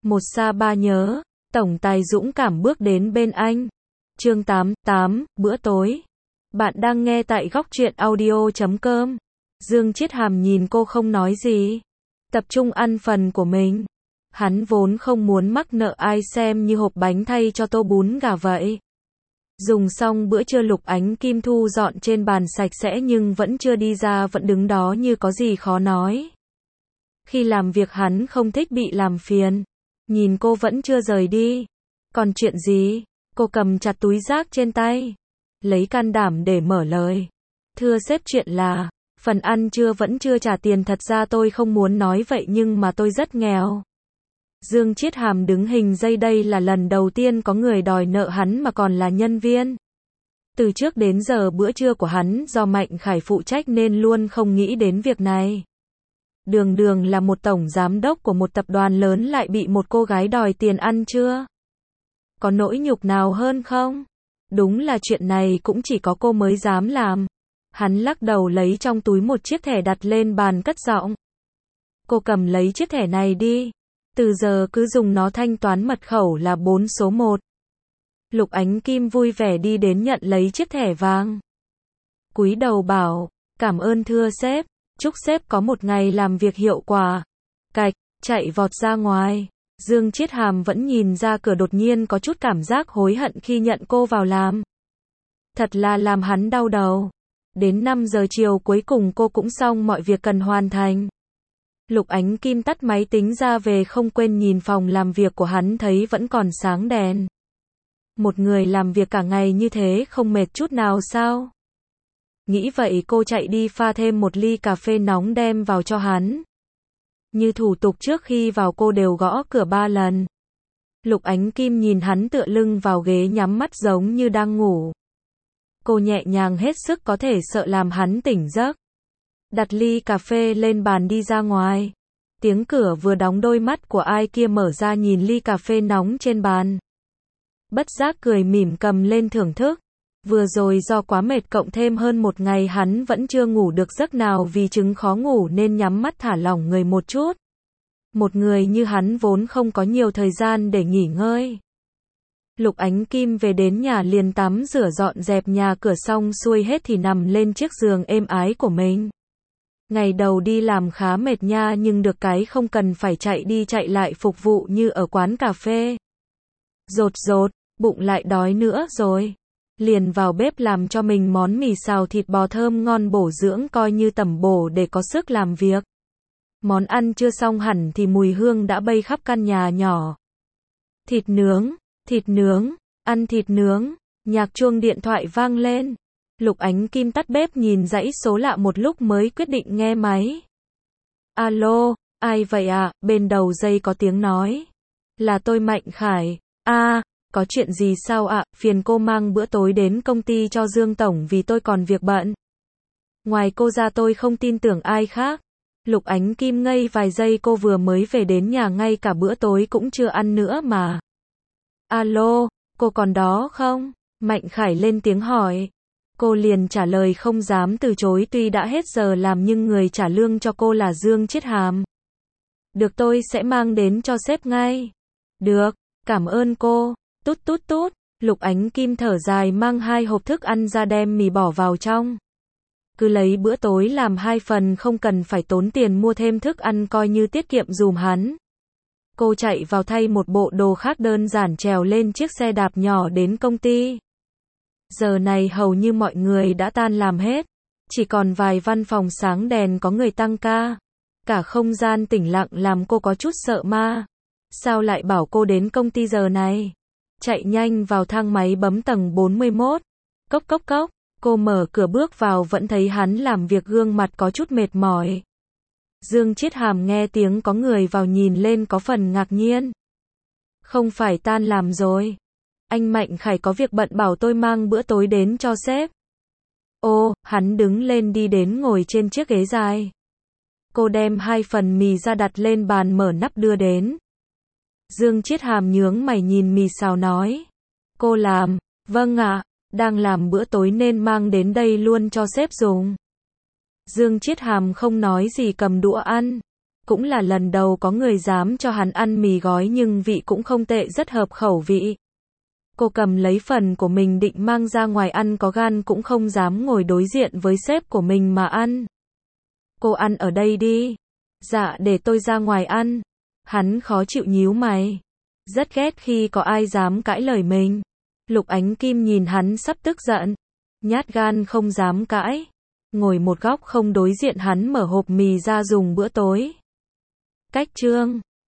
Một xa ba nhớ, tổng tài dũng cảm bước đến bên anh. Chương 88, bữa tối. Bạn đang nghe tại góc truyện audio.com. Dương Chiết Hàm nhìn cô không nói gì. Tập trung ăn phần của mình. Hắn vốn không muốn mắc nợ ai, xem như hộp bánh thay cho tô bún gà vậy. Dùng xong bữa trưa, Lục Ánh Kim thu dọn trên bàn sạch sẽ nhưng vẫn chưa đi ra, vẫn đứng đó như có gì khó nói. Khi làm việc hắn không thích bị làm phiền. Nhìn cô vẫn chưa rời đi. Còn chuyện gì? Cô cầm chặt túi rác trên tay. Lấy can đảm để mở lời. Thưa sếp, chuyện là phần ăn trưa vẫn chưa trả tiền, thật ra tôi không muốn nói vậy nhưng mà tôi rất nghèo. Dương Chiết Hàm đứng hình dây, đây là lần đầu tiên có người đòi nợ hắn mà còn là nhân viên. Từ trước đến giờ bữa trưa của hắn do Mạnh Khải phụ trách nên luôn không nghĩ đến việc này. Đường đường là một tổng giám đốc của một tập đoàn lớn lại bị một cô gái đòi tiền ăn trưa. Có nỗi nhục nào hơn không? Đúng là chuyện này cũng chỉ có cô mới dám làm. Hắn lắc đầu lấy trong túi một chiếc thẻ đặt lên bàn, cất giọng. Cô cầm lấy chiếc thẻ này đi. Từ giờ cứ dùng nó thanh toán, mật khẩu là 4 số 1. Lục Ánh Kim vui vẻ đi đến nhận lấy chiếc thẻ vàng. Cúi đầu bảo, cảm ơn thưa sếp, chúc sếp có một ngày làm việc hiệu quả. Cạch, chạy vọt ra ngoài. Dương Chiết Hàm vẫn nhìn ra cửa, đột nhiên có chút cảm giác hối hận khi nhận cô vào làm. Thật là làm hắn đau đầu. Đến 5 giờ chiều cuối cùng cô cũng xong mọi việc cần hoàn thành. Lục Ánh Kim tắt máy tính ra về, không quên nhìn phòng làm việc của hắn, thấy vẫn còn sáng đèn. Một người làm việc cả ngày như thế không mệt chút nào sao? Nghĩ vậy cô chạy đi pha thêm một ly cà phê nóng đem vào cho hắn. Như thủ tục trước khi vào cô đều gõ cửa 3 lần. Lục Ánh Kim nhìn hắn tựa lưng vào ghế nhắm mắt giống như đang ngủ. Cô nhẹ nhàng hết sức có thể, sợ làm hắn tỉnh giấc. Đặt ly cà phê lên bàn đi ra ngoài. Tiếng cửa vừa đóng, đôi mắt của ai kia mở ra nhìn ly cà phê nóng trên bàn. Bất giác cười mỉm cầm lên thưởng thức. Vừa rồi do quá mệt cộng thêm hơn một ngày hắn vẫn chưa ngủ được giấc nào vì chứng khó ngủ nên nhắm mắt thả lỏng người một chút. Một người như hắn vốn không có nhiều thời gian để nghỉ ngơi. Lục Ánh Kim về đến nhà liền tắm rửa dọn dẹp nhà cửa xong xuôi hết thì nằm lên chiếc giường êm ái của mình. Ngày đầu đi làm khá mệt nha, nhưng được cái không cần phải chạy đi chạy lại phục vụ như ở quán cà phê. Rột rột, bụng lại đói nữa rồi. Liền vào bếp làm cho mình món mì xào thịt bò thơm ngon bổ dưỡng, coi như tẩm bổ để có sức làm việc. Món ăn chưa xong hẳn thì mùi hương đã bay khắp căn nhà nhỏ. Thịt nướng, ăn thịt nướng, nhạc chuông điện thoại vang lên. Lục Ánh Kim tắt bếp nhìn dãy số lạ một lúc mới quyết định nghe máy. Alo, ai vậy ạ? Bên đầu dây có tiếng nói. Là tôi, Mạnh Khải. Có chuyện gì sao ạ? Phiền cô mang bữa tối đến công ty cho Dương Tổng vì tôi còn việc bận. Ngoài cô ra tôi không tin tưởng ai khác. Lục Ánh Kim ngây vài giây, cô vừa mới về đến nhà, ngay cả bữa tối cũng chưa ăn nữa mà. Alo, cô còn đó không? Mạnh Khải lên tiếng hỏi. Cô liền trả lời không dám từ chối, tuy đã hết giờ làm nhưng người trả lương cho cô là Dương Chiết Hàm. Được, tôi sẽ mang đến cho sếp ngay. Được, cảm ơn cô. Tút tút tút. Lục Ánh Kim thở dài mang 2 hộp thức ăn ra, đem mì bỏ vào trong. Cứ lấy bữa tối làm 2 phần, không cần phải tốn tiền mua thêm thức ăn, coi như tiết kiệm dùm hắn. Cô chạy vào thay một bộ đồ khác đơn giản, trèo lên chiếc xe đạp nhỏ đến công ty. Giờ này hầu như mọi người đã tan làm hết. Chỉ còn vài văn phòng sáng đèn có người tăng ca. Cả không gian tĩnh lặng làm cô có chút sợ ma. Sao lại bảo cô đến công ty giờ này? Chạy nhanh vào thang máy bấm tầng 41. Cốc cốc cốc. Cô mở cửa bước vào vẫn thấy hắn làm việc, gương mặt có chút mệt mỏi. Dương Chiết Hàm nghe tiếng có người vào nhìn lên có phần ngạc nhiên. Không phải tan làm rồi? Anh Mạnh Khải có việc bận bảo tôi mang bữa tối đến cho sếp. Ô, hắn đứng lên đi đến ngồi trên chiếc ghế dài. Cô đem 2 phần mì ra đặt lên bàn, mở nắp đưa đến. Dương Chiết Hàm nhướng mày nhìn mì xào nói. Cô làm? Vâng ạ, đang làm bữa tối nên mang đến đây luôn cho sếp dùng. Dương Chiết Hàm không nói gì cầm đũa ăn. Cũng là lần đầu có người dám cho hắn ăn mì gói nhưng vị cũng không tệ, rất hợp khẩu vị. Cô cầm lấy phần của mình định mang ra ngoài ăn, có gan cũng không dám ngồi đối diện với sếp của mình mà ăn. Cô ăn ở đây đi. Dạ, để tôi ra ngoài ăn. Hắn khó chịu nhíu mày. Rất ghét khi có ai dám cãi lời mình. Lục Ánh Kim nhìn hắn sắp tức giận. Nhát gan không dám cãi. Ngồi một góc không đối diện hắn, mở hộp mì ra dùng bữa tối. Cách chương